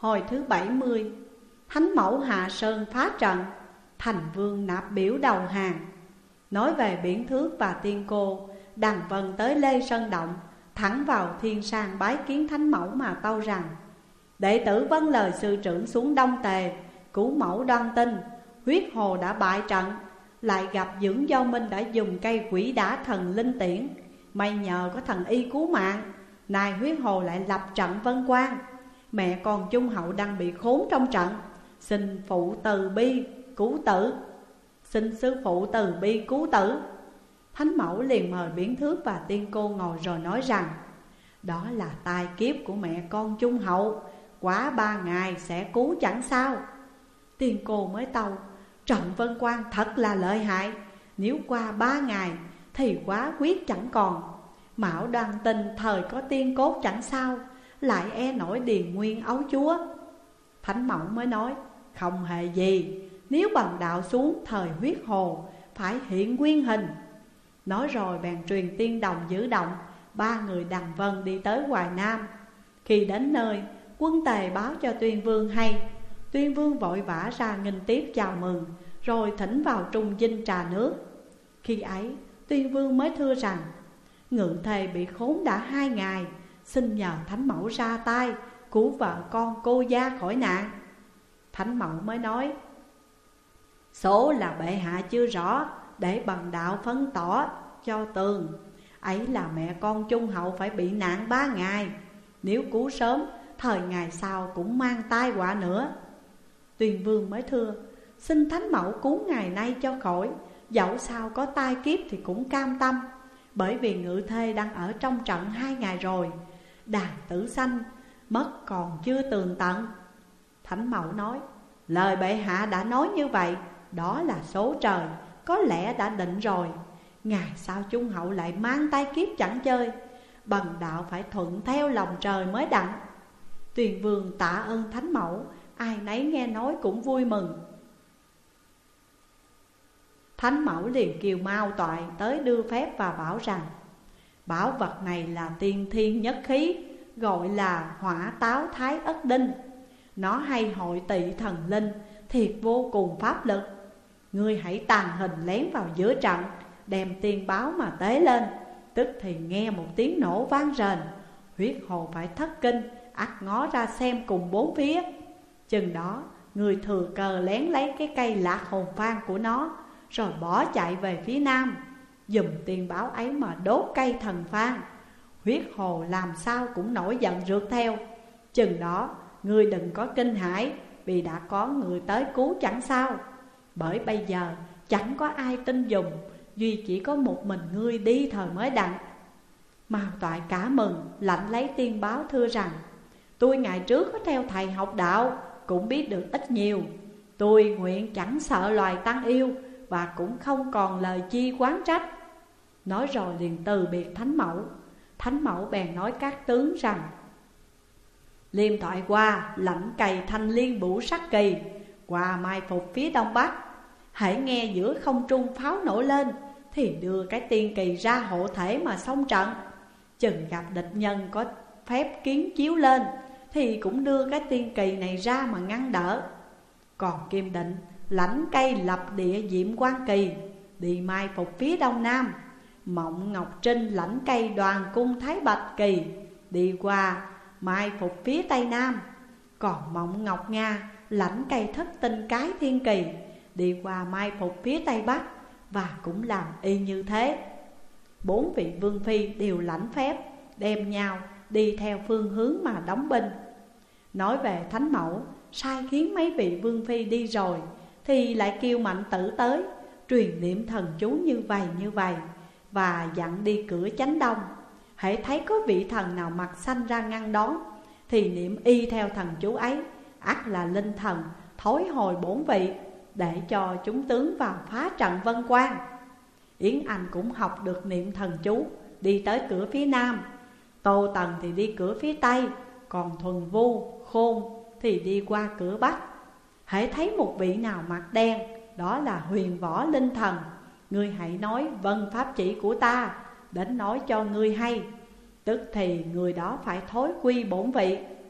Hồi thứ 70, Thánh Mẫu hạ sơn phá trận, thành vương nạp biểu đầu hàng. Nói về Biển Thước và Tiên Cô, Đằng Vân tới Lê Sơn Động, thẳng vào Thiên Sang bái kiến Thánh Mẫu mà tâu rằng: đệ tử vâng lời sư trưởng xuống Đông Tề, cứu mẫu Đoan Tinh. Huyết hồ đã bại trận, lại gặp Dưỡng Do Minh đã dùng cây quỷ đả thần linh tiễn. May nhờ có thần y cứu mạng, nay huyết hồ lại lập trận vân quang. Mẹ con Trung Hậu đang bị khốn trong trận, xin phụ từ bi cứu tử, xin sư phụ từ bi cứu tử. Thánh Mẫu liền mời Biển Thước và Tiên Cô ngồi rồi nói rằng: đó là tai kiếp của mẹ con Trung Hậu, quá 3 ngày sẽ cứu chẳng sao. Tiên Cô mới tâu: trận vân quang thật là lợi hại, nếu qua 3 ngày thì quá quyết chẳng còn. Mão Đoan Tinh thời có tiên cốt chẳng sao, lại e nổi điền nguyên ấu chúa. Thánh Mẫu mới nói: không hề gì, nếu bần đạo xuống thời huyết hồ phải hiện nguyên hình. Nói rồi bèn truyền tiên đồng giữ động, 3 người Đằng Vân đi tới Hoài Nam. Khi đến nơi, quân Tề báo cho Tuyên Vương hay. Tuyên Vương vội vã ra nghênh tiếp chào mừng, rồi thỉnh vào trung dinh trà nước. Khi ấy Tuyên Vương mới thưa rằng: Ngự Thề bị khốn đã 2 ngày, xin nhờ Thánh Mẫu ra tay cứu vợ con cô gia khỏi nạn. Thánh Mẫu mới nói: số là bệ hạ chưa rõ, để bần đạo phân tỏ cho tường. Ấy là mẹ con Trung Hậu phải bị nạn 3 ngày, nếu cứu sớm thời ngày sau cũng mang tai họa nữa. Tuyên Vương mới thưa: xin Thánh Mẫu cứu ngày nay cho khỏi, dẫu sao có tai kiếp thì cũng cam tâm. Bởi vì Ngự Thê đang ở trong trận 2 ngày rồi, đàn tử sanh mất còn chưa tường tận. Thánh Mẫu nói: lời bệ hạ đã nói như vậy, đó là số trời, có lẽ đã định rồi. Ngày sau Trung Hậu lại mang tai kiếp chẳng chơi, bần đạo phải thuận theo lòng trời mới đặng. Tuyên Vương tạ ơn Thánh Mẫu, ai nấy nghe nói cũng vui mừng. Thánh Mẫu liền kiều Mao Toại tới đưa phép và bảo rằng: bảo vật này là tiên thiên nhất khí, gọi là hỏa táo thái ất đinh. Nó hay hội tị thần linh, thiệt vô cùng pháp lực. Ngươi hãy tàng hình lén vào giữa trận, đem tiên báo mà tế lên, tức thì nghe một tiếng nổ vang rền. Huyết hồ phải thất kinh, ắt ngó ra xem cùng 4 phía. Chừng đó người thừa cờ lén lấy cái cây lạc hồn phan của nó, rồi bỏ chạy về phía nam, dùng tiên báo ấy mà đốt cây thần phan. Huyết hồ làm sao cũng nổi giận rượt theo. Chừng đó ngươi đừng có kinh hãi, vì đã có người tới cứu chẳng sao. Bởi bây giờ chẳng có ai tin dùng, duy chỉ có một mình ngươi đi thời mới đặng. Mao Toại cả mừng, lãnh lấy tiên báo thưa rằng: tôi ngày trước có theo thầy học đạo, cũng biết được ít nhiều. Tôi nguyện chẳng sợ loài tăng yêu, và cũng không còn lời chi quán trách. Nói rồi liền từ biệt Thánh Mẫu. Thánh Mẫu bèn nói các tướng rằng: Liêm Thoại qua lãnh cày thanh liên bủ sắc kỳ, qua mai phục phía đông bắc. Hãy nghe giữa không trung pháo nổ lên, thì đưa cái tiên kỳ ra hộ thể mà xông trận. Chừng gặp địch nhân có phép kiến chiếu lên, thì cũng đưa cái tiên kỳ này ra mà ngăn đỡ. Còn Kim Định lãnh cây lập địa diệm quan kỳ, đi mai phục phía đông nam. Mộng Ngọc Trinh lãnh cây đoàn cung thái bạch kỳ, đi qua mai phục phía tây nam. Còn Mộng Ngọc Nga lãnh cây thất tinh cái thiên kỳ, đi qua mai phục phía tây bắc, và cũng làm y như thế. 4 vị vương phi đều lãnh phép, đem nhau đi theo phương hướng mà đóng binh. Nói về Thánh Mẫu, sai khiến mấy vị vương phi đi rồi, thì lại kêu Mạnh Tử tới, truyền niệm thần chú như vậy, và dặn đi cửa chánh đông. Hễ thấy có vị thần nào mặt xanh ra ngăn đón, thì niệm y theo thần chú ấy, ắt là linh thần thối hồi 4 vị, để cho chúng tướng vào phá trận vân quang. Yến Anh cũng học được niệm thần chú, đi tới cửa phía nam. Tô Tần thì đi cửa phía tây, còn Thuần Vu, Khôn thì đi qua cửa bắc. Hãy thấy một vị nào mặt đen, đó là huyền võ linh thần. Ngươi hãy nói vâng pháp chỉ của ta, đến nói cho ngươi hay, tức thì người đó phải thối quy bổn vị.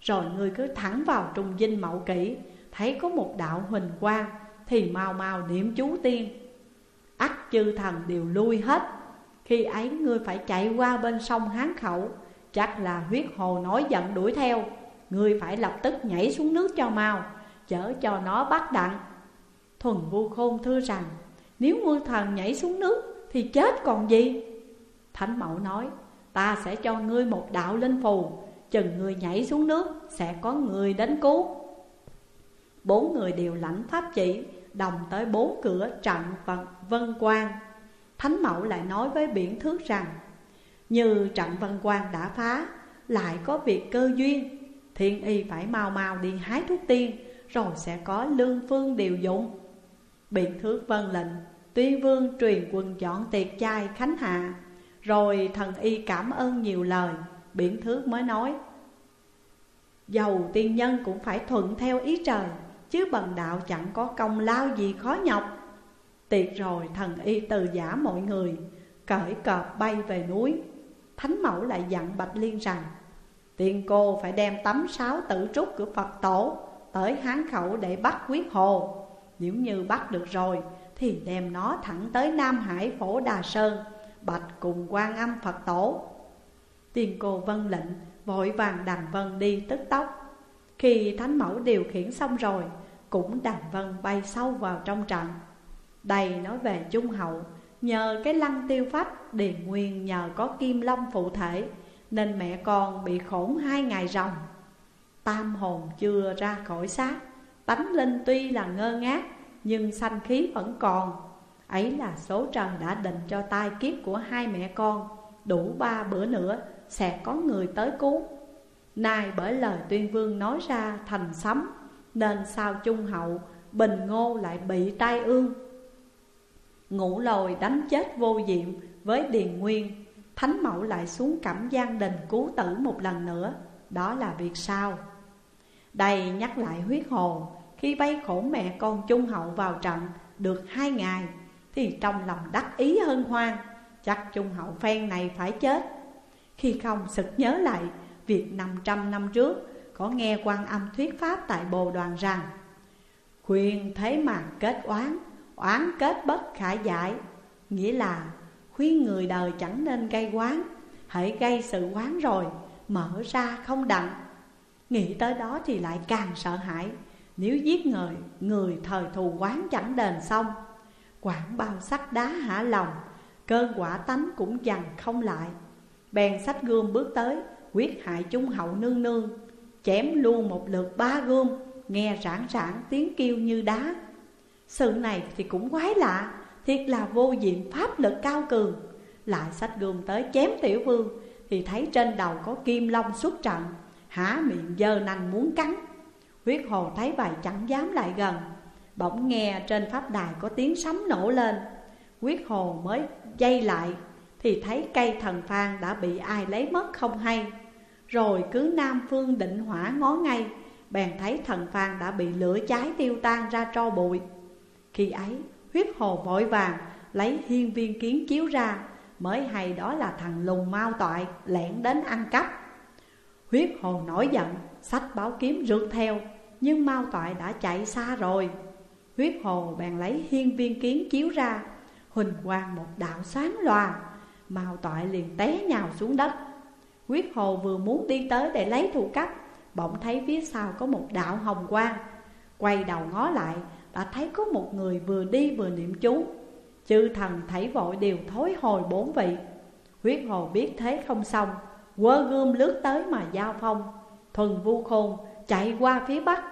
Rồi ngươi cứ thẳng vào trung dinh Mậu Kỷ, thấy có một đạo huỳnh quang thì mau mau niệm chú tiên, ắt chư thần đều lui hết. Khi ấy ngươi phải chạy qua bên sông Hán Khẩu, chắc là huyết hồ nổi giận đuổi theo. Ngươi phải lập tức nhảy xuống nước cho mau, chở cho nó bắt đặng. Thuần Vu Khôn thưa rằng, nếu Nguyên Thần nhảy xuống nước thì chết còn gì? Thánh Mẫu nói, ta sẽ cho ngươi một đạo linh phù, chừng ngươi nhảy xuống nước sẽ có người đến cứu. 4 người đều lãnh pháp chỉ, đồng tới 4 cửa trận Vân Quan. Thánh Mẫu lại nói với Biển Thước rằng, như trận Vân Quan đã phá, lại có việc cơ duyên, Thiên Y phải mau mau đi hái thuốc tiên, rồi sẽ có lương phương điều dụng. Biển Thước vâng lệnh, Tuyên Vương truyền quân dọn tiệc chay khánh hạ. Rồi thần y cảm ơn nhiều lời, Biển Thước mới nói, dầu tiên nhân cũng phải thuận theo ý trời, chứ bần đạo chẳng có công lao gì khó nhọc. Tiệc rồi thần y từ giả mọi người, cởi cọp bay về núi. Thánh Mẫu lại dặn Bạch Liên rằng, tiên cô phải đem tấm sáo tử trúc của Phật tổ tới Hán Khẩu để bắt huyết hồ. Nếu như bắt được rồi thì đem nó thẳng tới Nam Hải Phổ Đà Sơn, bạch cùng Quan Âm Phật tổ. Tiên cô vâng lệnh, vội vàng đành vân đi tức tốc. Khi Thánh Mẫu điều khiển xong rồi, cũng đành vân bay sâu vào trong trận. Đây nói về Trung Hậu, nhờ cái lăng tiêu phách, Điền Nguyên nhờ có Kim Long phụ thể, nên mẹ con bị khổn 2 ngày ròng. Tam hồn chưa ra khỏi xác, tánh linh tuy là ngơ ngác, nhưng sanh khí vẫn còn. Ấy là số trời đã định cho tai kiếp của 2 mẹ con, đủ 3 bữa nữa sẽ có người tới cứu. Nay bởi lời Tuyên Vương nói ra thành sấm, nên sao Trung Hậu, Bình Ngô lại bị tai ương. Ngũ Lôi đánh chết Vô Diệm với Điền Nguyên, Thánh Mẫu lại xuống Cẩm Giang Đình cứu tử một lần nữa. Đó là việc sau. Đây nhắc lại huyết hồ, khi vây khổn mẹ con Trung Hậu vào trận được 2 ngày, thì trong lòng đắc ý hân hoan, chắc Trung Hậu phen này phải chết. Khi không sực nhớ lại việc 500 năm trước có nghe Quan Âm thuyết pháp tại Bồ Đoàn rằng, khuyên thế mà kết oán, oán kết bất khả giải. Nghĩa là khuyên người đời chẳng nên gây oán, hễ gây sự oán rồi mở ra không đặng. Nghĩ tới đó thì lại càng sợ hãi, nếu giết người thời thù oán chẳng đền xong. Quảng bao sắt đá hả lòng, cơn quả tánh cũng dằn không lại. Bèn xách gươm bước tới, quyết hại Trung Hậu nương nương, chém luôn một lượt 3 gươm, nghe rảng rảng tiếng kêu như đá. Sự này thì cũng quái lạ, thiệt là Vô Diệm pháp lực cao cường. Lại xách gươm tới chém Tiểu Vương, thì thấy trên đầu có Kim Long xuất trận, há miệng giơ nanh muốn cắn. Huyết hồ thấy vậy chẳng dám lại gần. Bỗng nghe trên pháp đài có tiếng sấm nổ lên. Huyết hồ mới dây lại, thì thấy cây thần phan đã bị ai lấy mất không hay. Rồi cứ Nam Phương Định Hỏa ngó ngay, bèn thấy thần phan đã bị lửa cháy tiêu tan ra tro bụi. Khi ấy huyết hồ vội vàng lấy hiên viên kiến chiếu ra, mới hay đó là thằng lùn Mao Toại lẻn đến ăn cắp. Huyết hồ nổi giận, xách bảo kiếm rượt theo, nhưng Mao Toại đã chạy xa rồi. Huyết hồ bèn lấy hiên viên kiến chiếu ra, huỳnh quang một đạo sáng loà, Mao Toại liền té nhào xuống đất. Huyết hồ vừa muốn đi tới để lấy thù cấp, bỗng thấy phía sau có một đạo hồng quang. Quay đầu ngó lại, đã thấy có một người vừa đi vừa niệm chú. Chư thần thảy vội đều thối hồi 4 vị. Huyết hồ biết thế không xong, quơ gươm lướt tới mà giao phong. Thuần Vu Khôn chạy qua phía bắc.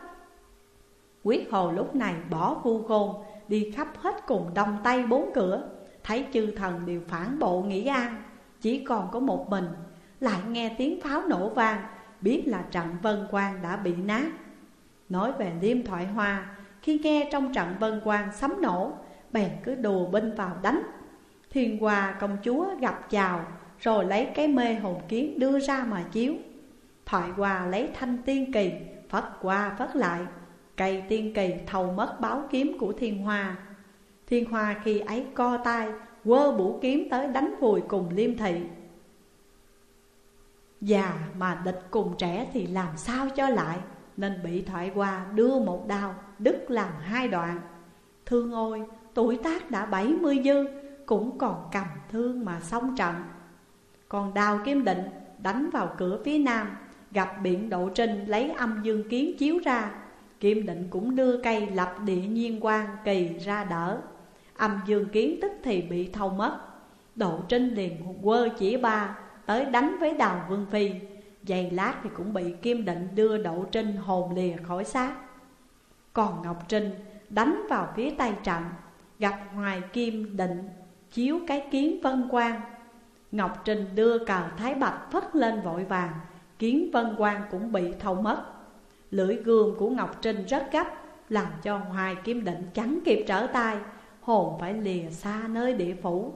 Huyết hồ lúc này bỏ Vu Khôn, đi khắp hết cùng Đông Tây 4 cửa. Thấy chư thần đều phản bộ nghỉ an, chỉ còn có một mình. Lại nghe tiếng pháo nổ vang, biết là trận Vân Quan đã bị nát. Nói về Liêm Thoại Hoa, khi nghe trong trận Vân Quan sấm nổ, bèn cứ đùa binh vào đánh. Thiên Hoa công chúa gặp chào, rồi lấy cái mê hồn kiến đưa ra mà chiếu. Thoại Hoa lấy thanh tiên kỳ, phất qua phất lại, cây tiên kỳ thầu mất báo kiếm của Thiên Hoa. Thiên Hoa khi ấy co tay, quơ bủ kiếm tới đánh vùi cùng Liêm Thị. Già mà địch cùng trẻ thì làm sao cho lại, nên bị Thoại Hoa đưa một đao đứt làm hai đoạn. Thương ôi, tuổi tác đã 70 dư, cũng còn cầm thương mà xông trận. Còn Đào Kim Định đánh vào cửa phía nam, gặp Biện Độ Trinh lấy Âm Dương Kiếm chiếu ra. Kim Định cũng đưa cây lập địa nhiên quang kỳ ra đỡ. Âm Dương Kiếm tức thì bị thâu mất. Độ Trinh liền quơ chỉ ba tới đánh với Đào Vương Phi. Giây lát thì cũng bị Kim Định đưa Độ Trinh hồn lìa khỏi xác. Còn Ngọc Trinh đánh vào phía tây trận, gặp Hoài Kim Định chiếu cái kiến vân quang. Ngọc Trinh đưa cờ Thái Bạch phất lên vội vàng, kiến vân quang cũng bị thâu mất. Lưỡi gươm của Ngọc Trinh rất gấp, làm cho Hoài Kim Định chẳng kịp trở tay, hồn phải lìa xa nơi địa phủ.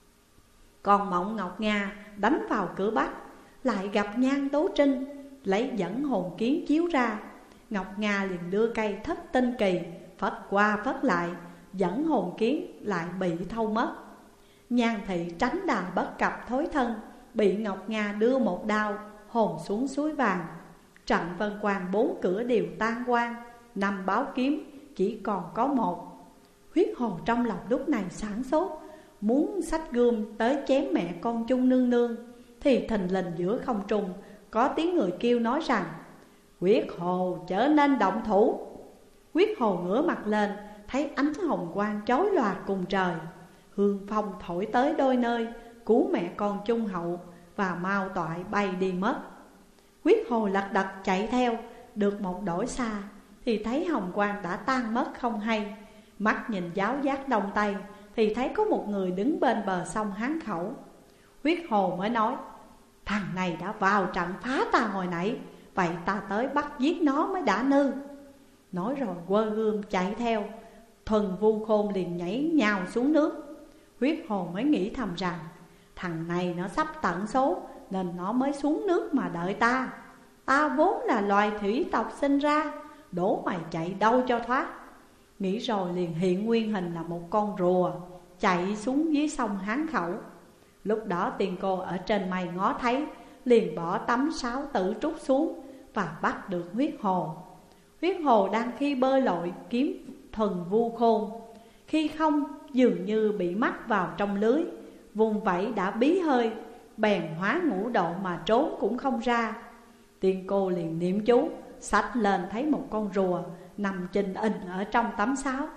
Còn Mộng Ngọc Nga đánh vào cửa Bắc, lại gặp Nhan Tố Trinh lấy dẫn hồn kiến chiếu ra. Ngọc Nga liền đưa cây Thất Tinh Kỳ phất qua phất lại, dẫn hồn kiến lại bị thâu mất. Nhan Thị tránh đà bất cập thối thân, bị Ngọc Nga đưa một đao hồn xuống suối vàng. Trận vân quang 4 cửa đều tan quang, 5 báo kiếm chỉ còn có một. Huyết Hồ trong lòng lúc này sảng sốt, muốn xách gươm tới chém mẹ con Chung nương nương, thì thình lình giữa không trung có tiếng người kêu nói rằng: Huyết Hồ trở nên động thủ. Huyết Hồ ngửa mặt lên, thấy ánh hồng quang chói lòa cùng trời. Hương phong thổi tới đôi nơi, cứu mẹ con Chung hậu và Mao Toại bay đi mất. Huyết Hồ lật đật chạy theo, được một đổi xa thì thấy hồng quang đã tan mất không hay. Mắt nhìn giáo giác đông tây thì thấy có một người đứng bên bờ sông Hán Khẩu. Huyết Hồ mới nói: Thằng này đã vào trận phá ta hồi nãy, vậy ta tới bắt giết nó mới đã nư. Nói rồi quơ gươm chạy theo. Thuần Vu Khôn liền nhảy nhào xuống nước. Huyết Hồ mới nghĩ thầm rằng: Thằng này nó sắp tận số, nên nó mới xuống nước mà đợi ta. Ta vốn là loài thủy tộc sinh ra, đổ mày chạy đâu cho thoát. Nghĩ rồi liền hiện nguyên hình là một con rùa, chạy xuống dưới sông Hán Khẩu. Lúc đó Tiên Cô ở trên mây ngó thấy, liền bỏ tấm sáo tử trúc xuống và bắt được Huyết Hồ. Huyết Hồ đang khi bơi lội kiếm Thuần Vu Khôn, khi không dường như bị mắc vào trong lưới, vùng vẫy đã bí hơi, bèn hóa ngũ độ mà trốn cũng không ra. Tiên Cô liền niệm chú, xách lên thấy một con rùa nằm chình ình ở trong tấm sáo.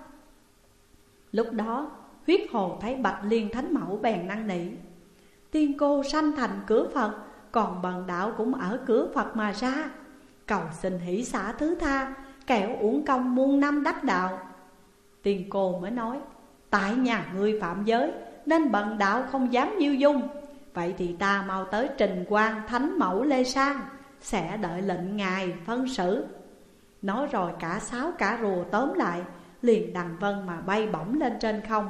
Lúc đó Huyết Hồ thấy Bạch Liên Thánh Mẫu bèn năn nỉ: Tiên Cô sanh thành cửa Phật, còn bần đạo cũng ở cửa Phật mà ra, cầu xin hỷ xả thứ tha, kẻo uổng công muôn năm đắc đạo. Tiên Cô mới nói: Tại nhà ngươi phạm giới, nên bần đạo không dám nhiêu dung. Vậy thì ta mau tới trình quan Thánh Mẫu Lê Sang, sẽ đợi lệnh ngài phân xử. Nói rồi cả sáo cả rùa tóm lại, liền đằng vân mà bay bổng lên trên không.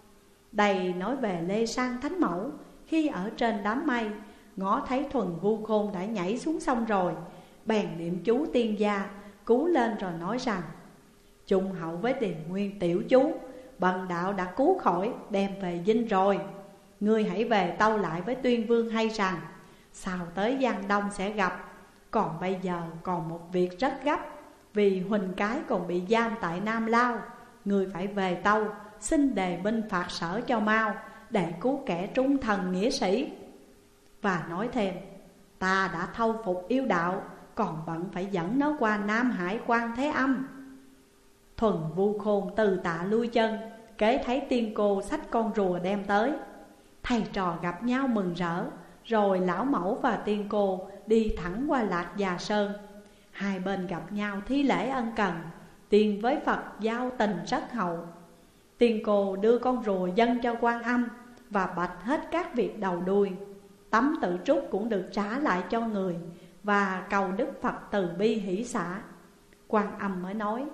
Đây nói về Lê Sang Thánh Mẫu. Khi ở trên đám mây, ngó thấy Thuần Vu Khôn đã nhảy xuống sông rồi, bèn niệm chú tiên gia cứu lên rồi nói rằng: Chung hậu với Điền Nguyên tiểu chú, bần đạo đã cứu khỏi, đem về dinh rồi. Ngươi hãy về tâu lại với Tuyên Vương hay rằng: Sao tới Giang Đông sẽ gặp. Còn bây giờ còn một việc rất gấp, vì Huỳnh Cái còn bị giam tại Nam Lao. Ngươi phải về tâu, xin đề binh phạt sở cho mau, để cứu kẻ trung thần nghĩa sĩ. Và nói thêm: Ta đã thâu phục yêu đạo, còn bận phải dẫn nó qua Nam Hải Quan Thế Âm. Thuần Vu Khôn từ tạ lui chân, kế thấy Tiên Cô xách con rùa đem tới. Thầy trò gặp nhau mừng rỡ, rồi lão mẫu và Tiên Cô đi thẳng qua Lạc Già Sơn. Hai bên gặp nhau thi lễ ân cần, tiên với Phật giao tình rất hậu. Tiên Cô đưa con rùa dâng cho Quan Âm và bạch hết các việc đầu đuôi. Tấm tự trúc cũng được trả lại cho người, và cầu Đức Phật từ bi hỷ xả. Quan Âm mới nói: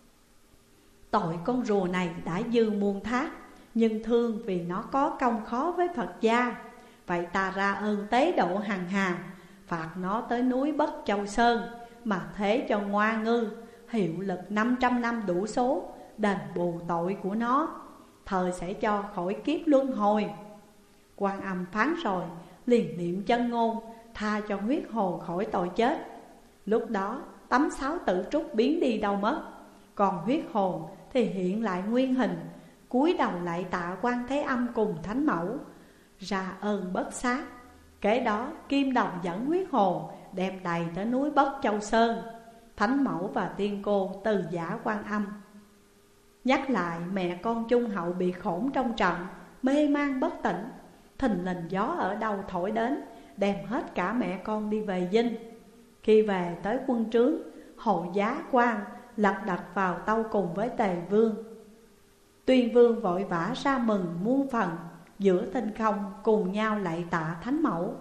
Tội con rùa này đã dư muôn thác, nhưng thương vì nó có công khó với Phật gia. Vậy ta ra ơn tế độ hằng hà, phạt nó tới núi Bất Châu Sơn, mà thế cho Ngoa Ngư hiệu lực 500 năm đủ số, đền bù tội của nó, thời sẽ cho khỏi kiếp luân hồi. Quan Âm phán rồi, liền niệm chân ngôn, tha cho huyết hồn khỏi tội chết. Lúc đó tấm sáo tử trúc biến đi đâu mất, còn huyết hồn thì hiện lại nguyên hình, cúi đầu lại tạ Quan Thế Âm cùng Thánh Mẫu, ra ơn bất sát. Kế đó Kim Đồng dẫn huyết hồn đem đầy tới núi Bất Châu Sơn. Thánh Mẫu và Tiên Cô từ giả Quan Âm. Nhắc lại mẹ con Trung Hậu bị khổn trong trận, mê man bất tỉnh. Thình lình gió ở đâu thổi đến, đem hết cả mẹ con đi về Dinh. Khi về tới quân trướng, Hộ Giá Quan lật đật vào tâu cùng với Tề Vương. Tuyên Vương vội vã ra mừng muôn phần, giữa tinh không cùng nhau lạy tạ Thánh Mẫu.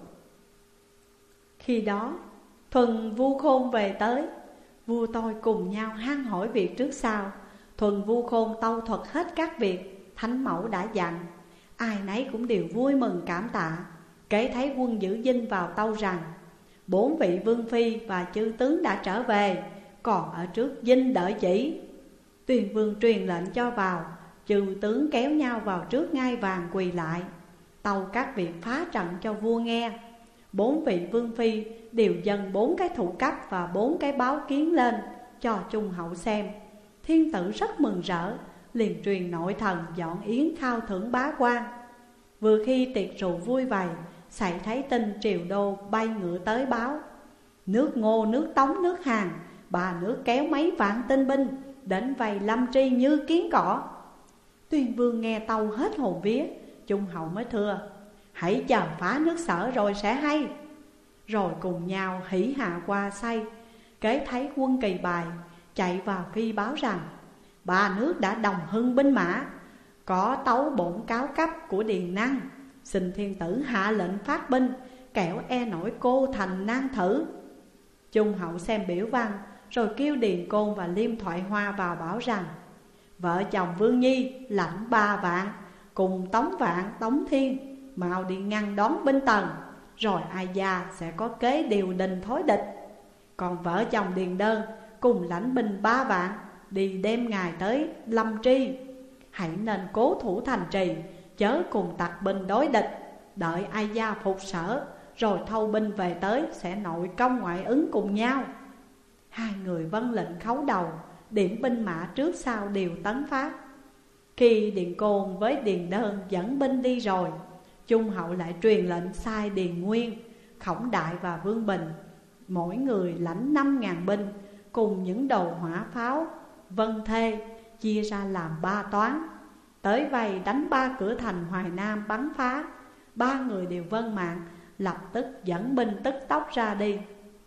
Khi đó Thuần Vu Khôn về tới, vua tôi cùng nhau hăng hỏi việc trước sau. Thuần Vu Khôn tâu thuật hết các việc Thánh Mẫu đã dặn, ai nấy cũng đều vui mừng cảm tạ. Kể thấy quân giữ Dinh vào tâu rằng 4 vị vương phi và chư tướng đã trở về, còn ở trước Dinh đợi chỉ. Tuyên Vương truyền lệnh cho vào, chư tướng kéo nhau vào trước ngai vàng quỳ lại, tâu các việc phá trận cho vua nghe. 4 vị vương phi đều dâng 4 cái thụ cấp và 4 cái báo kiến lên cho Trung Hậu xem. Thiên tử rất mừng rỡ, liền truyền nội thần dọn yến khao thưởng bá quan. Vừa khi tiệc rượu vui vầy, xảy thấy tin triều đô bay ngựa tới báo, nước Ngô, nước Tống, nước Hàn, 3 nước kéo mấy vạn tinh binh đến vây Lâm Tri như kiến cỏ. Tuyên Vương nghe tâu hết hồn vía, Trung Hậu mới thưa: hãy chờ phá nước Sở rồi sẽ hay. Rồi cùng nhau hỉ hạ qua say. Kế thấy quân Kỳ Bài chạy vào khi báo rằng 3 nước đã đồng hưng binh mã, có tấu bổn cáo cấp của Điền Năng, xin thiên tử hạ lệnh phát binh, kẻo e nổi cô thành nan thử. Trung Hậu xem biểu văn, rồi kêu Điền Côn và Liêm Thoại Hoa vào bảo rằng vợ chồng Vương Nhi lãnh 3 vạn cùng Tống Vạn, Tống Thiên mau đi ngăn đón binh Tần, rồi ai gia sẽ có kế điều đình thối địch. Còn vợ chồng Điền Đơn cùng lãnh binh 3 vạn đi đem ngài tới Lâm Tri. Hãy nên cố thủ thành trì, chớ cùng tặc binh đối địch. Đợi ai gia phục sở, rồi thâu binh về tới sẽ nội công ngoại ứng cùng nhau. Hai người vâng lệnh khấu đầu, điểm binh mã trước sau đều tấn phát. Khi Điền Côn với Điền Đơn dẫn binh đi rồi, Trung Hậu lại truyền lệnh sai Điền Nguyên, Khổng Đại và Vương Bình mỗi người lãnh 5.000 binh cùng những đầu hỏa pháo, vân thê, chia ra làm 3 toán, tới vây đánh 3 cửa thành Hoài Nam bắn phá. 3 người đều vâng mạng, lập tức dẫn binh tức tốc ra đi.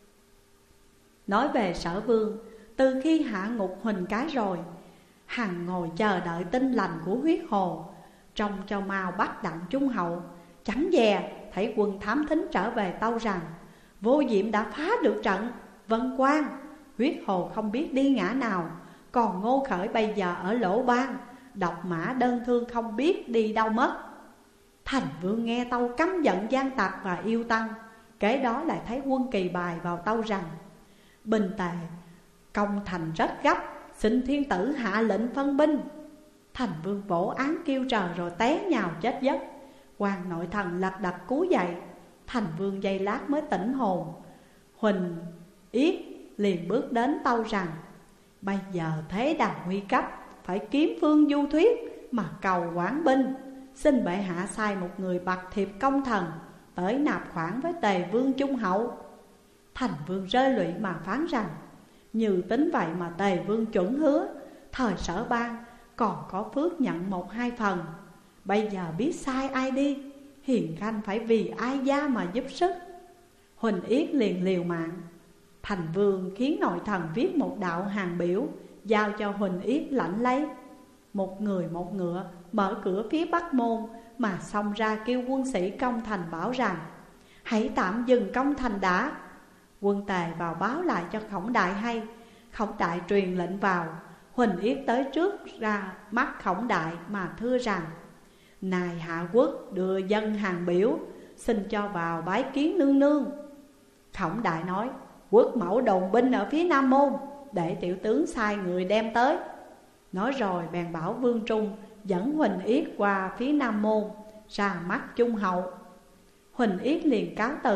Nói về Sở Vương, từ khi hạ ngục Huỳnh Cái rồi, hằng ngồi chờ đợi tin lành của huyết hồ, trông cho mau bắt đặng Trung Hậu. Chẳng dè thấy quân thám thính trở về tâu rằng Vô Diệm đã phá được trận Vân Quan, huyết hồ không biết đi ngã nào. Còn Ngô Khởi bây giờ ở Lỗ Ban, độc mã đơn thương không biết đi đâu mất. Thành Vương nghe tâu căm giận gian tặc và yêu tăng. Kế đó lại thấy quân Kỳ Bài vào tâu rằng Bình Tề công thành rất gấp, xin thiên tử hạ lệnh phân binh. Thành Vương vỗ án kêu trời rồi té nhào chết giấc. Quan nội thần lật đật cứu dậy. Thành Vương giây lát mới tỉnh hồn. Huỳnh Yết liền bước đến tâu rằng bây giờ thế đàn nguy cấp, phải kiếm phương du thuyết mà cầu quản binh. Xin bệ hạ sai một người bạc thiệp công thần tới nạp khoản với Tề Vương Trung Hậu. Thành Vương rơi lụy mà phán rằng như tính vậy mà Tề Vương chuẩn hứa, thời Sở Ban còn có phước nhận 1-2 phần. Bây giờ biết sai ai đi, hiền khanh phải vì ai gia mà giúp sức. Huỳnh Yết liền liều mạng. Thành Vương khiến nội thần viết một đạo hàng biểu, giao cho Huỳnh Yết lãnh lấy. Một người một ngựa mở cửa phía Bắc Môn mà xông ra kêu quân sĩ công thành bảo rằng hãy tạm dừng công thành đã. Quân Tề vào báo lại cho Khổng Đại hay. Khổng Đại truyền lệnh vào. Huỳnh Yết tới trước ra mắt Khổng Đại mà thưa rằng nài hạ quốc đưa dân hàng biểu, xin cho vào bái kiến nương nương. Khổng Đại nói quốc mẫu đồn binh ở phía Nam Môn, để tiểu tướng sai người đem tới. Nói rồi bèn bảo Vương Trung dẫn Huỳnh Yết qua phía Nam Môn ra mắt Trung Hậu. Huỳnh Yết liền cáo từ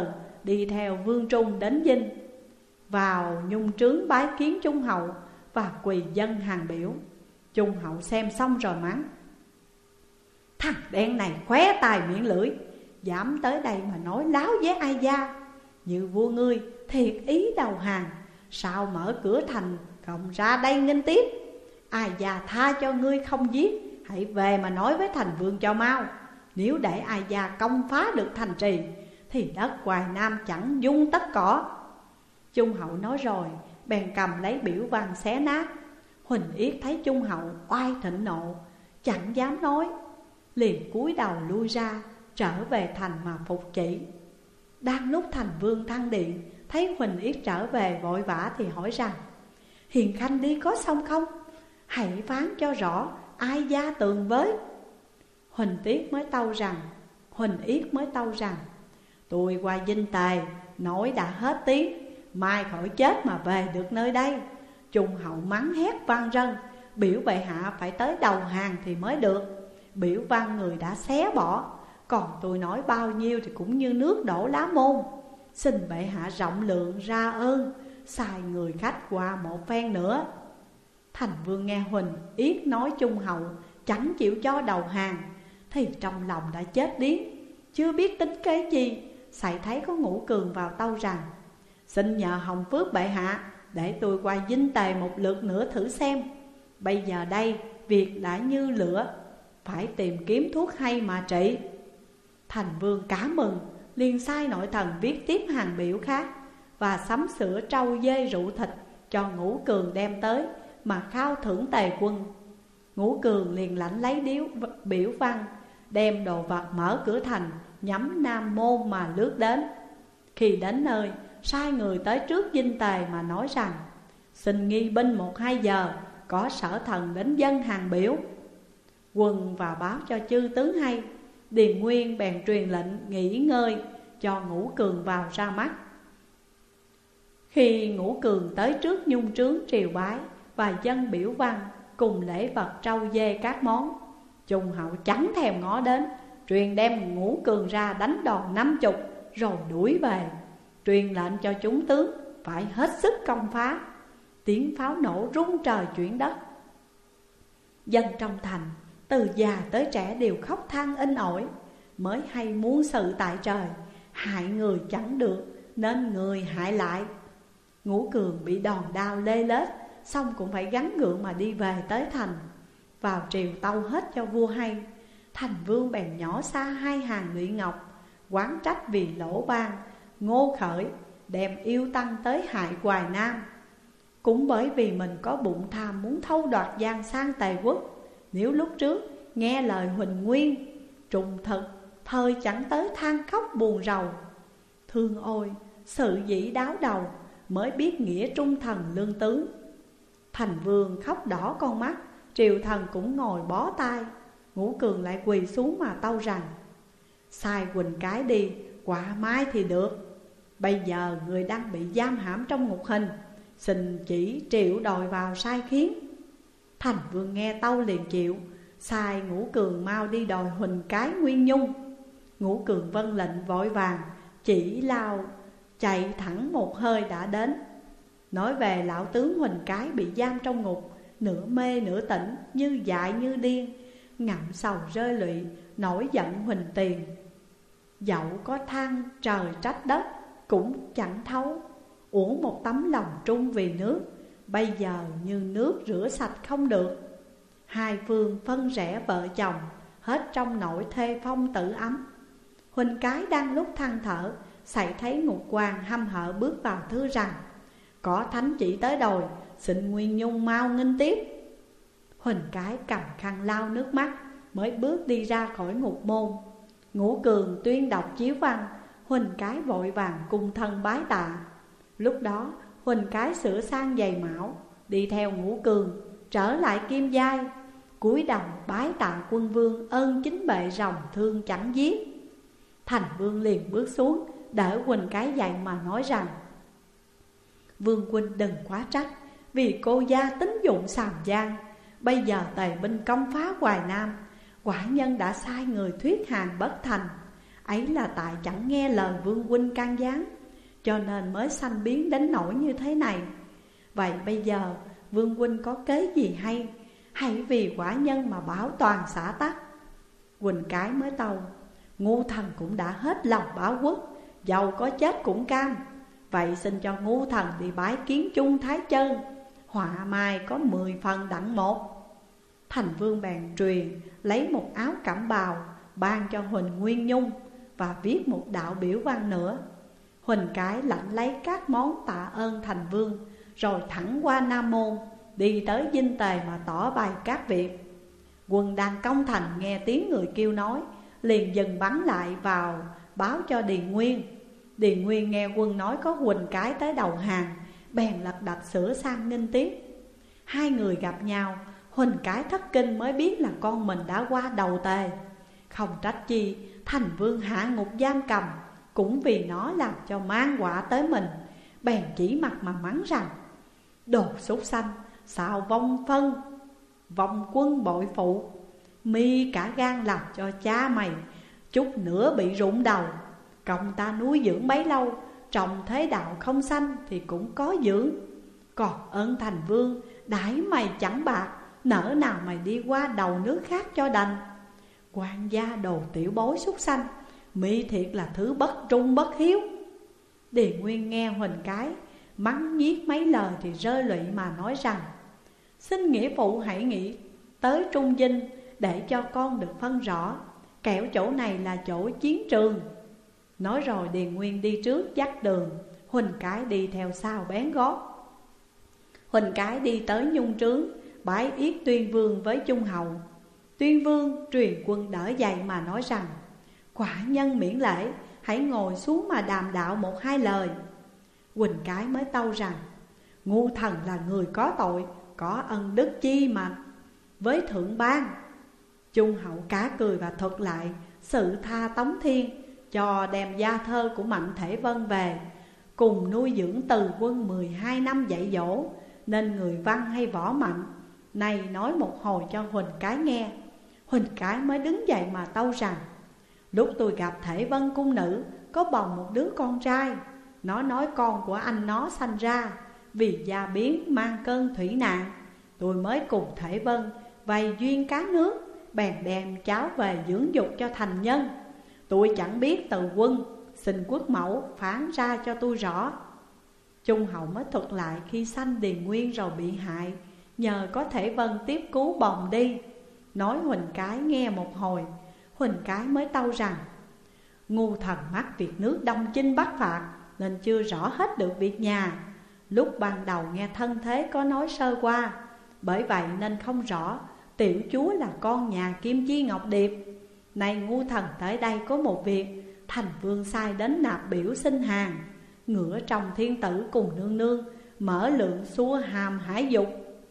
đi theo Vương Trung đến dinh, vào nhung trướng bái kiến Trung hậu và quỳ dân hàng biểu. Trung hậu xem xong rồi mắng: thằng đen này khóe tài miệng lưỡi, dám tới đây mà nói láo với ai gia. Như vua ngươi thiệt ý đầu hàng, sao mở cửa thành cộng ra đây nghênh tiếp. Ai gia tha cho ngươi không giết, hãy về mà nói với thành vương cho mau. Nếu để ai gia công phá được thành trì, thì đất Hoài Nam chẳng dung tất cỏ. Trung hậu nói rồi bèn cầm lấy biểu văn xé nát. Huỳnh Yết thấy Trung hậu oai thịnh nộ, chẳng dám nói, liền cúi đầu lui ra, trở về thành mà phục chỉ. Đang lúc thành vương thăng điện, thấy Huỳnh Yết trở về vội vã thì hỏi rằng: hiền khanh đi có xong không? Hãy phán cho rõ ai gia tường với. Huỳnh Yết mới tâu rằng: tôi qua dinh Tề, nói đã hết tiếng, mai khỏi chết mà về được nơi đây. Trung hậu mắng hét vang rân, biểu bệ hạ phải tới đầu hàng thì mới được. Biểu văn người đã xé bỏ, còn tôi nói bao nhiêu thì cũng như nước đổ lá môn. Xin bệ hạ rộng lượng ra ơn, sai người khách qua một phen nữa. Thành vương nghe Huỳnh Yết nói Trung hậu chẳng chịu cho đầu hàng, thì trong lòng đã chết điếng, chưa biết tính kế gì. Sài thấy có Ngũ Cường vào tâu rằng: xin nhờ hồng phước bệ hạ, để tôi qua dinh Tề một lượt nữa thử xem. Bây giờ đây việc đã như lửa, phải tìm kiếm thuốc hay mà trị. Thành vương cả mừng, liền sai nội thần viết tiếp hàng biểu khác, và sắm sửa trâu dê rượu thịt cho Ngũ Cường đem tới, mà khao thưởng Tề quân. Ngũ Cường liền lãnh lấy biểu văn, đem đồ vật mở cửa thành, nhắm Nam Môn mà lướt đến. Khi đến nơi, sai người tới trước dinh Tề mà nói rằng: xin nghi binh 1-2 giờ, có sở thần đến dân hàng biểu. Quân vào báo cho chư tướng hay, Điền Nguyên bèn truyền lệnh nghỉ ngơi, cho Ngũ Cường vào ra mắt. Khi Ngũ Cường tới trước nhung trướng triều bái và dân biểu văn, cùng lễ vật trâu dê các món, Trung hậu chẳng thèm ngó đến, truyền đem Ngũ Cường ra đánh đòn 50 rồi đuổi về. Truyền lệnh cho chúng tướng phải hết sức công phá. Tiếng pháo nổ rung trời chuyển đất. Dân trong thành, từ già tới trẻ đều khóc than inh ỏi, mới hay muốn sự tại trời, hại người chẳng được, nên người hại lại. Ngũ Cường bị đòn đao lê lết, xong cũng phải gắng gượng mà đi về tới thành. Vào triều tâu hết cho vua hay. Thành vương bèn nhỏ xa 2 hàng lụy ngọc, oán trách vì lỗ ban Ngô Khởi đem yêu tăng tới hại Hoài Nam. Cũng bởi vì mình có bụng tham muốn thâu đoạt giang sang Tề quốc. Nếu lúc trước nghe lời Huỳnh Nguyên, trùng thực thời chẳng tới than khóc buồn rầu. Thương ôi, sự dĩ đáo đầu, mới biết nghĩa trung thần lương tướng. Thành vương khóc đỏ con mắt, triều thần cũng ngồi bó tay. Ngũ Cường lại quỳ xuống mà tâu rằng: sai Quỳnh cái đi, quả mai thì được. Bây giờ người đang bị giam hãm trong ngục hình, xin chỉ triệu đòi vào sai khiến. Thành vương nghe tâu liền chịu, sai Ngũ Cường mau đi đòi Huỳnh cái Nguyên Nhung. Ngũ Cường vâng lệnh vội vàng, chỉ lao chạy thẳng một hơi đã đến. Nói về lão tướng Huỳnh cái bị giam trong ngục, nửa mê nửa tỉnh, như dại như điên, ngậm sầu rơi lụy, nổi giận Huỳnh Tiền. Dẫu có than trời trách đất cũng chẳng thấu, uổng một tấm lòng trung vì nước, bây giờ như nước rửa sạch không được. Hai phương phân rẽ vợ chồng, hết trong nỗi thê phong tử ấm. Huỳnh cái đang lúc than thở, sảy thấy Ngục Quan hăm hở bước vào thưa rằng: có thánh chỉ tới đòi, xin Nguyên Nhung mau nghênh tiếp. Huỳnh cái cầm khăn lau nước mắt, mới bước đi ra khỏi ngục môn. Ngũ Cường tuyên đọc chiếu văn, Huỳnh cái vội vàng cung thân bái tạ. Lúc đó Huỳnh cái sửa sang giày mão, đi theo Ngũ Cường trở lại Kim Giai, cúi đầu bái tạ quân vương ơn chính bệ rồng thương chẳng giết. Thành vương liền bước xuống đỡ Huỳnh cái dậy mà nói rằng: vương huynh đừng quá trách, vì cô gia tính dụng sàm gian. Bây giờ Tề binh công phá Hoài Nam, quả nhân đã sai người thuyết hàng bất thành. Ấy là tại chẳng nghe lời vương huynh can gián, cho nên mới sanh biến đến nỗi như thế này. Vậy bây giờ Vương huynh có kế gì hay? Hãy vì quả nhân mà bảo toàn xã tắc. Quỳnh cái mới tâu: Ngu thần cũng đã hết lòng báo quốc, dầu có chết cũng cam. Vậy xin cho ngu thần đi bái kiến chung Thái Chân, họa mai có 10 phần đặng một. Thành Vương bèn truyền lấy một áo cẩm bào ban cho Huỳnh Nguyên Nhung và viết một đạo biểu văn nữa. Huỳnh cái lãnh lấy các món tạ ơn Thành Vương, rồi thẳng qua Nam Môn, đi tới Dinh Tề mà tỏ bày các việc. Quân đang công thành nghe tiếng người kêu nói, liền dừng bắn lại vào báo cho Điền Nguyên. Điền Nguyên nghe quân nói có Huỳnh cái tới đầu hàng, bèn lật đật sửa sang nghinh tiếp. Hai người gặp nhau, Huỳnh cái thất kinh mới biết là con mình đã qua đầu Tề. Không trách chi Thành Vương hạ ngục giam cầm, cũng vì nó làm cho mang họa tới mình. Bèn chỉ mặt mà mắng rằng: Đồ súc sanh, sao vong phân vong quân bội phụ, mi cả gan làm cho cha mày chút nữa bị rụng đầu. Cộng ta nuôi dưỡng bấy lâu, trồng thế đạo không sanh thì cũng có dưỡng. Còn ơn Thành Vương đãi mày chẳng bạc, nỡ nào mày đi qua đầu nước khác cho đành. Quan gia đồ tiểu bối súc sanh, mi thiệt là thứ bất trung bất hiếu. Điền Nguyên nghe Huỳnh cái mắng nhiếc mấy lời thì rơi lụy mà nói rằng: Xin nghĩa phụ hãy nghĩ tới Trung Dinh để cho con được phân rõ, kẻo chỗ này là chỗ chiến trường. Nói rồi Điền Nguyên đi trước dắt đường, Huỳnh cái đi theo sau bén gót. Huỳnh cái đi tới nhung trướng, bái yết Tuyên Vương với Trung Hậu. Tuyên Vương truyền quân đỡ dậy mà nói rằng: Quả nhân miễn lễ, hãy ngồi xuống mà đàm đạo một hai lời. Huỳnh cái mới tâu rằng: Ngu thần là người có tội, có ân đức chi mà với thượng ban. Trung Hậu cá cười và thuật lại sự tha Tống Thiên, cho đem gia thơ của Mạnh Thể Vân về, cùng nuôi dưỡng từ quân 12 năm dạy dỗ, nên người văn hay võ mạnh. Này nói một hồi cho Huỳnh cái nghe. Huỳnh cái mới đứng dậy mà tâu rằng: Lúc tôi gặp Thể Vân cung nữ có bồng một đứa con trai, nó nói con của anh nó sanh ra vì gia biến mang cơn thủy nạn. Tôi mới cùng Thể Vân vay duyên cá nước, bèn đem cháu về dưỡng dục cho thành nhân. Tôi chẳng biết từ quân, xin quốc mẫu phán ra cho tôi rõ. Trung Hậu mới thuật lại khi sanh Điền Nguyên rồi bị hại, nhờ có Thể Vân tiếp cứu bồng đi. Nói Huỳnh cái nghe một hồi, Huỳnh cái mới tâu rằng: Ngu thần mắc việc nước Đông Chinh bắt phạt, nên chưa rõ hết được việc nhà. Lúc ban đầu nghe thân thế có nói sơ qua, bởi vậy nên không rõ tiểu chúa là con nhà Kim Chi Ngọc Điệp. Này ngu thần tới đây có một việc, Thành Vương sai đến nạp biểu xin hàng, ngửa trong thiên tử cùng nương nương, mở lượng xua hàm hải dục.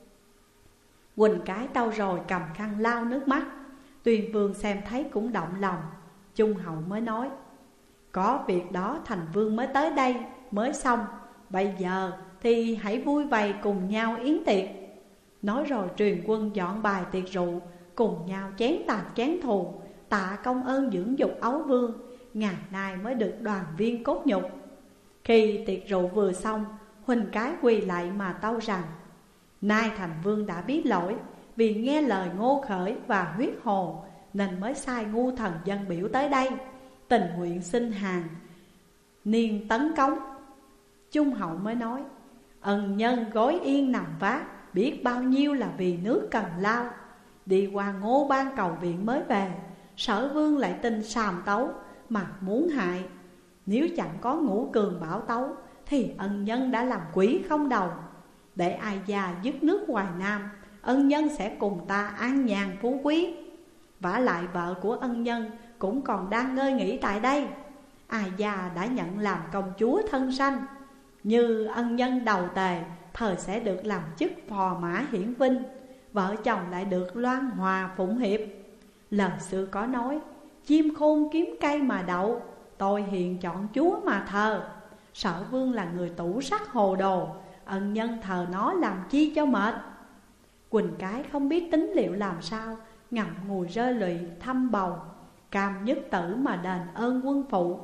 Huỳnh cái tâu rồi cầm khăn lau nước mắt. Tuyên Vương xem thấy cũng động lòng. Trung Hậu mới nói: Có việc đó Thành Vương mới tới đây mới xong, bây giờ thì hãy vui vầy cùng nhau yến tiệc. Nói rồi truyền quân dọn bài tiệc rượu, cùng nhau chén tạc chén thù, tạ công ơn dưỡng dục ấu vương, ngày nay mới được đoàn viên cốt nhục. Khi tiệc rượu vừa xong, Huỳnh cái quỳ lại mà tâu rằng: Nay Thành Vương đã biết lỗi, vì nghe lời Ngô Khởi và Huyết Hồ, nên mới sai ngu thần dân biểu tới đây, tình nguyện xin hàng niên tấn cống. Trung Hậu mới nói: Ân nhân gối yên nằm vác, biết bao nhiêu là vì nước cần lao. Đi qua Ngô Ban cầu viện mới về, Sở Vương lại tin sàm tấu mà muốn hại. Nếu chẳng có Ngũ Cường bảo tấu, thì ân nhân đã làm quỷ không đầu. Để ai già dứt nước Hoài Nam, ân nhân sẽ cùng ta an nhàn phú quý. Vả lại vợ của ân nhân cũng còn đang ngơi nghỉ tại đây. Ai già đã nhận làm công chúa thân sanh, như ân nhân đầu Tề thời sẽ được làm chức phò mã hiển vinh, vợ chồng lại được loan hòa phụng hiệp. Lời xưa có nói: Chim khôn kiếm cây mà đậu, tôi hiền chọn chúa mà thờ. Sở Vương là người tủ sắc hồ đồ, ân nhân thờ nó làm chi cho mệt. Quỳnh cái không biết tính liệu làm sao, ngậm ngùi rơi lụy thăm bầu, cam nhất tử mà đền ơn quân phụ.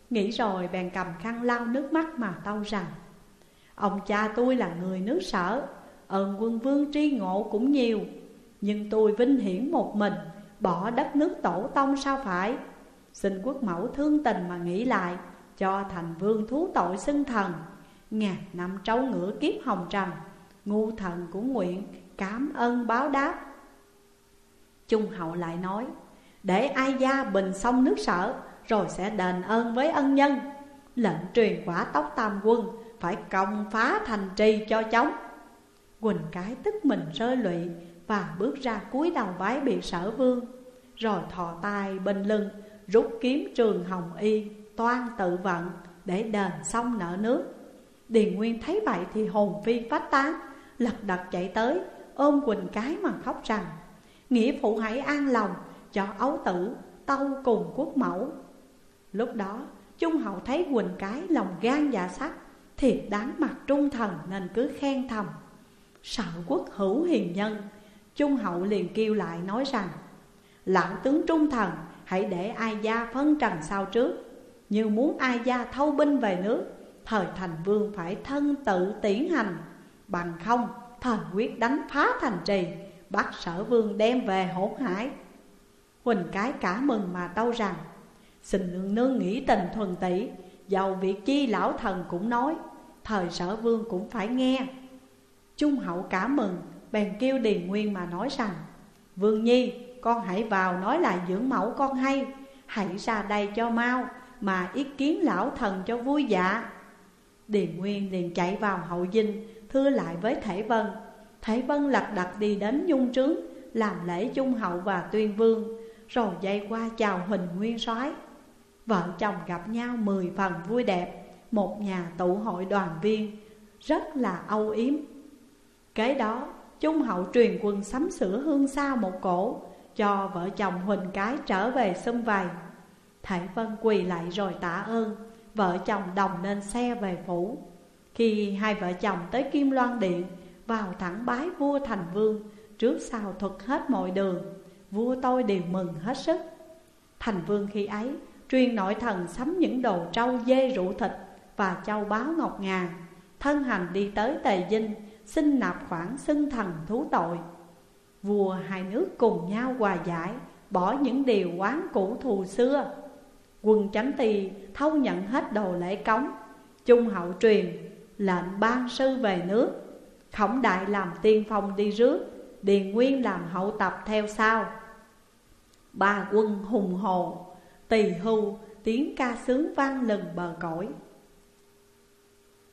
Nghĩ rồi bèn cầm khăn lau nước mắt mà tâu rằng: ông cha tôi là người nước Sở, ơn quân vương tri ngộ cũng nhiều, nhưng tôi vinh hiển một mình, bỏ đất nước tổ tông sao phải. Xin quốc mẫu thương tình mà nghĩ lại, cho thành vương thú tội xưng thần. Ngàn năm trâu ngựa kiếp hồng trần, ngu thần cũng nguyện cảm ơn báo đáp. Trung hậu lại nói: để Ai Gia bình xong nước Sở, rồi sẽ đền ơn với ân nhân. Lệnh truyền Quả Tốc Tam quân phải công phá thành trì cho chóng. Quỳnh Cái tức mình rơi lụy và bước ra cúi đầu bái bị Sở vương, rồi thò tay bên lưng rút kiếm Trường Hồng Y toan tự vận để đền xong nợ nước. Điền Nguyên thấy vậy thì hồn phi phách tán, lật đật chạy tới ôm Quỳnh Cái mà khóc rằng: nghĩa phụ hãy an lòng, cho ấu tử tâu cùng quốc mẫu. Lúc đó Trung hậu thấy Quỳnh Cái lòng gan dạ sắt, thiệt đáng mặt trung thần, nên cứ khen thầm: sợ quốc hữu hiền nhân. Trung hậu liền kêu lại nói rằng: lão tướng trung thần, hãy để Ai Gia phân trần sau trước. Như muốn Ai Gia thâu binh về nước, thời thành vương phải thân tự tiễn hành, bằng không thần quyết đánh phá thành trì, bắt Sở vương đem về hỗn hải. Quỳnh Cái cả mừng mà tâu rằng: xin nương nương nghĩ tình thuần tỷ, dầu việc chi lão thần cũng nói, thời Sở vương cũng phải nghe. Trung hậu cả mừng, bèn kêu Điền Nguyên mà nói rằng: vương nhi, con hãy vào nói lại dưỡng mẫu con hay, hãy ra đây cho mau, mà ý kiến lão thần cho vui dạ. Điền Nguyên liền chạy vào hậu dinh, thưa lại với Thể Vân. Thể Vân lật đật đi đến nhung trướng, làm lễ Trung hậu và Tuyên vương, rồi dây qua chào Huỳnh Nguyên soái. Vợ chồng gặp nhau 10 phần vui đẹp, một nhà tụ hội đoàn viên, rất là âu yếm. Kế đó Trung hậu truyền quân sắm sửa hương sao một cổ, cho vợ chồng Huỳnh Cái trở về sum vầy. Thể Vân quỳ lại rồi tạ ơn, vợ chồng đồng lên xe về phủ. Khi hai vợ chồng tới Kim Loan Điện, vào thẳng bái vua thành vương, trước sau thuật hết mọi đường, vua tôi đều mừng hết sức. Thành vương khi ấy truyền nội thần sắm những đồ trâu dê rượu thịt và châu báu ngọc ngà, thân hành đi tới Tề Dinh, xin nạp khoản xưng thần thú tội. Vua hai nước cùng nhau hòa giải, bỏ những điều oán cũ thù xưa. Quân Chánh Tỳ thâu nhận hết đồ lễ cống. Trung hậu truyền lệnh ban sư về nước, Khổng Đại làm tiên phong đi rước, Điền Nguyên làm hậu tập theo sau. Ba quân hùng hồ, tỳ hưu tiếng ca sướng vang lừng bờ cõi.